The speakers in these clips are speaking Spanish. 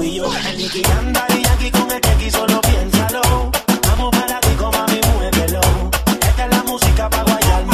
fui yo. El Nicky anda y Yankee con el Chequi, solo piénsalo. Vamos para ti, mami, muévelo. Esta es la música pa' guayarme.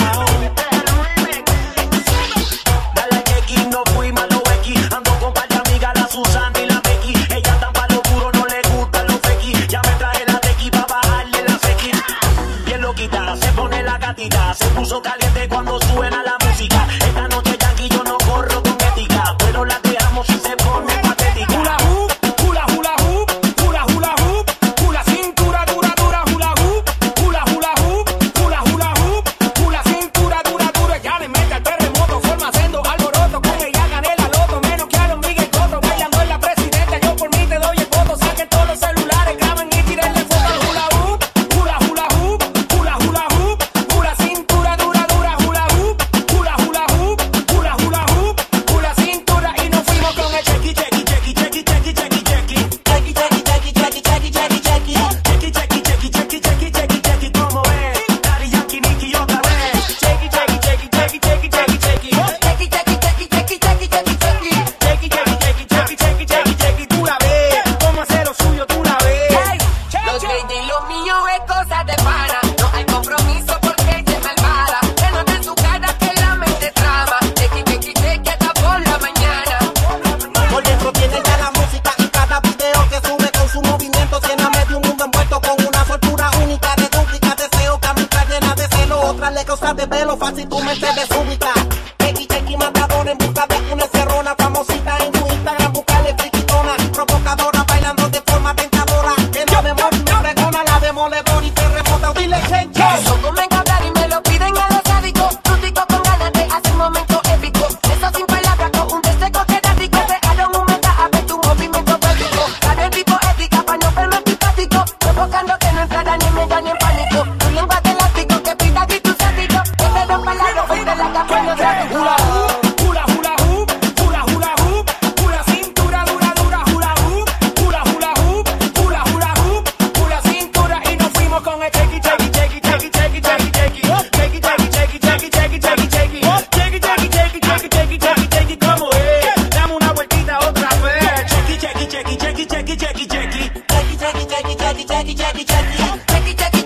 Dale Chequi, no fui malo X. Ando con par de amigas, la Susana y la Becky. Ella tan pa' lo puro, no le gustan los fequis. Ya me traje la tequi pa' bajarle la sequi. Bien loquita, se pone la gatita. Se puso caliente cuando suena la música. Esta noche Yankee yo no corro con ética, pero la dejamos si se pone patética. Hula hoop, hula hula hoop, hula hula hoop, hula cintura dura dura hula hoop, hula hula hoop, hula hula hoop, hula cintura dura dura. Ya le mete al terremoto, forma haciendo alboroto. Con ella gané la loto, menos que a los Miguel Cotto. Bailando en la presidenta, yo por mí te doy el voto. Saquen todos los celulares, graben y tírenle foto al hula hoop, hula hula hoop, hula hula hoop, hula cintura dura dura hula hoop, hula hula hoop, hula hula hoop, hula cintura. Y nos fuimos con el Chequi, Chequi, Chequi, Chequi, Chequi, Chequi, Chequi. Chequi, chequi, chequi, chequi, chequi, chequi, chequi. Chequi, chequi, chequi, chequi, chequi, chequi, chequi. ¿Cómo es? Daddy Yankee, Nicky otra vez. Chequi, chequi, chequi, chequi, chequi, chequi, chequi. Chequi, chequi, chequi, chequi, chequi, chequi, chequi. Chequi, chequi, chequi, chequi, chequi, chequi, chequi. Tú la ves, cómo hacer lo suyo, tú la ves. Hey, los gays y lo mío es cosa de pana. No hay compromiso porque ella es malvada. Que no de su cara que la mente trama. Chequi, chequi, chequi hasta por la mañana. Por dentro tiene ya la música y cada video que sube con su movimiento tiene a medio mundo envuelto con una soltura única de dúplica, deseo, camisa llena de celo, otra le causa de pelo, fácil tu mente desúbica. Chequi, chequi, matador en busca de una encerrona, famosita en tu Instagram, buscale friquitona, provocadora, bailando de forma tentadora, que no me mueve, me pregona la demoledora y te rebota, dile chencho. Eso comen cabrar y me lo piden a los sádicos. Rústico con ganas de hacer momento épico. Eso sin palabras con un deseo que da rico. Crearon un meta a ver tu movimiento pélvico. Sabe tipo ética pa' no verme antipático. Provocando que no entrara ni miedo ni en pánico. Tu lengua de elástico que pita y tu sádico. Que te rompa la ropa y te la capa en los Hula hoop, hula hula hoop, hula hula hoop, hula cintura dura dura hula hoop, hula hula hoop, hula hula hoop, hula cintura. Y nos fuimos con el Chequi, Chequi, Chequi, Chequi, Chequi, Chequi, Chequi. Chequi, Chequi, Chequi, Chequi, Chequi, Chequi, Chequi. Chequi, Chequi, Chequi, Chequi, Chequi, Chequi, Chequi. ¿Cómo es? Dame una vueltita otra vez. Chequi, chequi, chequi, chequi, chequi, chequi, chequi. Chequi, chequi, chequi, chequi, chequi, chequi, chequi. Chequi, chequi,